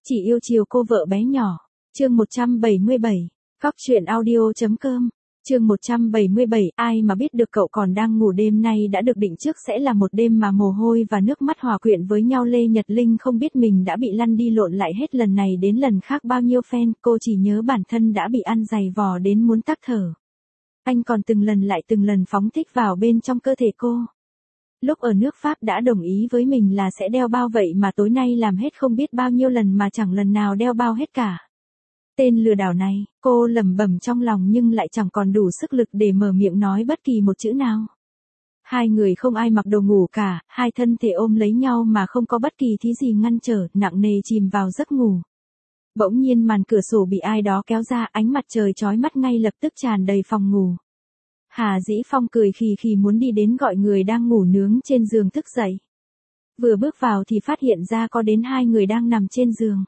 Chỉ yêu chiều cô vợ bé nhỏ. Chương 177. Cóc truyện audio.com. Chương 177. Ai mà biết được cậu còn đang ngủ, đêm nay đã được định trước sẽ là một đêm mà mồ hôi và nước mắt hòa quyện với nhau. Lê Nhật Linh không biết mình đã bị lăn đi lộn lại hết lần này đến lần khác bao nhiêu phen, cô chỉ nhớ bản thân đã bị ăn giày vò đến muốn tắc thở. Anh còn từng lần lại từng lần phóng thích vào bên trong cơ thể cô. Lúc ở nước Pháp đã đồng ý với mình là sẽ đeo bao, vậy mà tối nay làm hết không biết bao nhiêu lần mà chẳng lần nào đeo bao hết cả. Tên lừa đảo này, cô lẩm bẩm trong lòng nhưng lại chẳng còn đủ sức lực để mở miệng nói bất kỳ một chữ nào. Hai người không ai mặc đồ ngủ cả, hai thân thể ôm lấy nhau mà không có bất kỳ thứ gì ngăn trở, nặng nề chìm vào giấc ngủ. Bỗng nhiên màn cửa sổ bị ai đó kéo ra, ánh mặt trời chói mắt ngay lập tức tràn đầy phòng ngủ. Hà Dĩ Phong cười khì khì muốn đi đến gọi người đang ngủ nướng trên giường thức dậy. Vừa bước vào thì phát hiện ra có đến hai người đang nằm trên giường.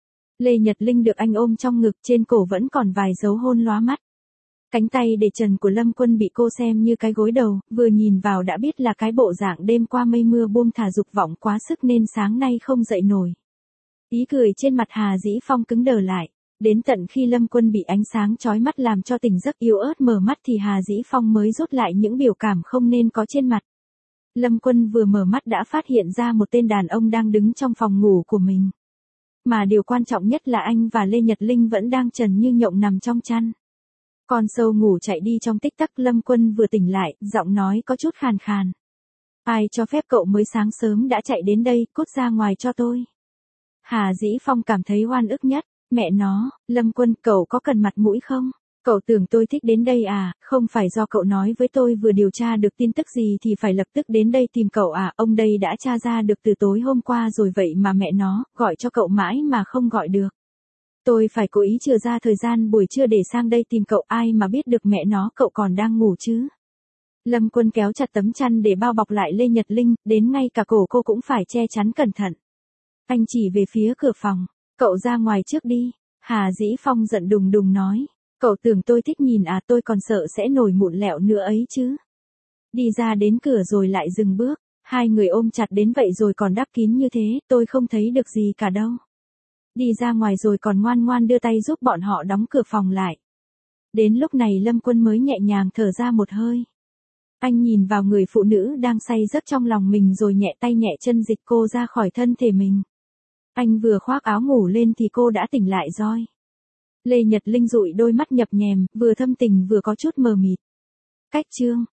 Lê Nhật Linh được anh ôm trong ngực, trên cổ vẫn còn vài dấu hôn lóa mắt. Cánh tay để trần của Lâm Quân bị cô xem như cái gối đầu, vừa nhìn vào đã biết là cái bộ dạng đêm qua mây mưa buông thả dục vọng quá sức nên sáng nay không dậy nổi. Ý cười trên mặt Hà Dĩ Phong cứng đờ lại. Đến tận khi Lâm Quân bị ánh sáng chói mắt làm cho tỉnh giấc yếu ớt mở mắt thì Hà Dĩ Phong mới rút lại những biểu cảm không nên có trên mặt. Lâm Quân vừa mở mắt đã phát hiện ra một tên đàn ông đang đứng trong phòng ngủ của mình. Mà điều quan trọng nhất là anh và Lê Nhật Linh vẫn đang trần như nhộng nằm trong chăn. Con sâu ngủ chạy đi trong tích tắc. Lâm Quân vừa tỉnh lại, giọng nói có chút khàn khàn. Ai cho phép cậu mới sáng sớm đã chạy đến đây, cút ra ngoài cho tôi. Hà Dĩ Phong cảm thấy oan ức nhất. Mẹ nó, Lâm Quân, cậu có cần mặt mũi không? Cậu tưởng tôi thích đến đây à? Không phải do cậu nói với tôi vừa điều tra được tin tức gì thì phải lập tức đến đây tìm cậu à? Ông đây đã tra ra được từ tối hôm qua rồi, vậy mà mẹ nó, gọi cho cậu mãi mà không gọi được. Tôi phải cố ý chừa ra thời gian buổi trưa để sang đây tìm cậu, ai mà biết được mẹ nó cậu còn đang ngủ chứ. Lâm Quân kéo chặt tấm chăn để bao bọc lại Lê Nhật Linh, đến ngay cả cổ cô cũng phải che chắn cẩn thận. Anh chỉ về phía cửa phòng. Cậu ra ngoài trước đi. Hà Dĩ Phong giận đùng đùng nói. Cậu tưởng tôi thích nhìn à? Tôi còn sợ sẽ nổi mụn lẹo nữa ấy chứ. Đi ra đến cửa rồi lại dừng bước. Hai người ôm chặt đến vậy rồi còn đắp kín như thế, tôi không thấy được gì cả đâu. Đi ra ngoài rồi còn ngoan ngoan đưa tay giúp bọn họ đóng cửa phòng lại. Đến lúc này Lâm Quân mới nhẹ nhàng thở ra một hơi. Anh nhìn vào người phụ nữ đang say giấc trong lòng mình rồi nhẹ tay nhẹ chân dịch cô ra khỏi thân thể mình. Anh vừa khoác áo ngủ lên thì cô đã tỉnh lại rồi. Lê Nhật Linh dụi đôi mắt nhập nhèm, vừa thâm tình vừa có chút mờ mịt. Cách chương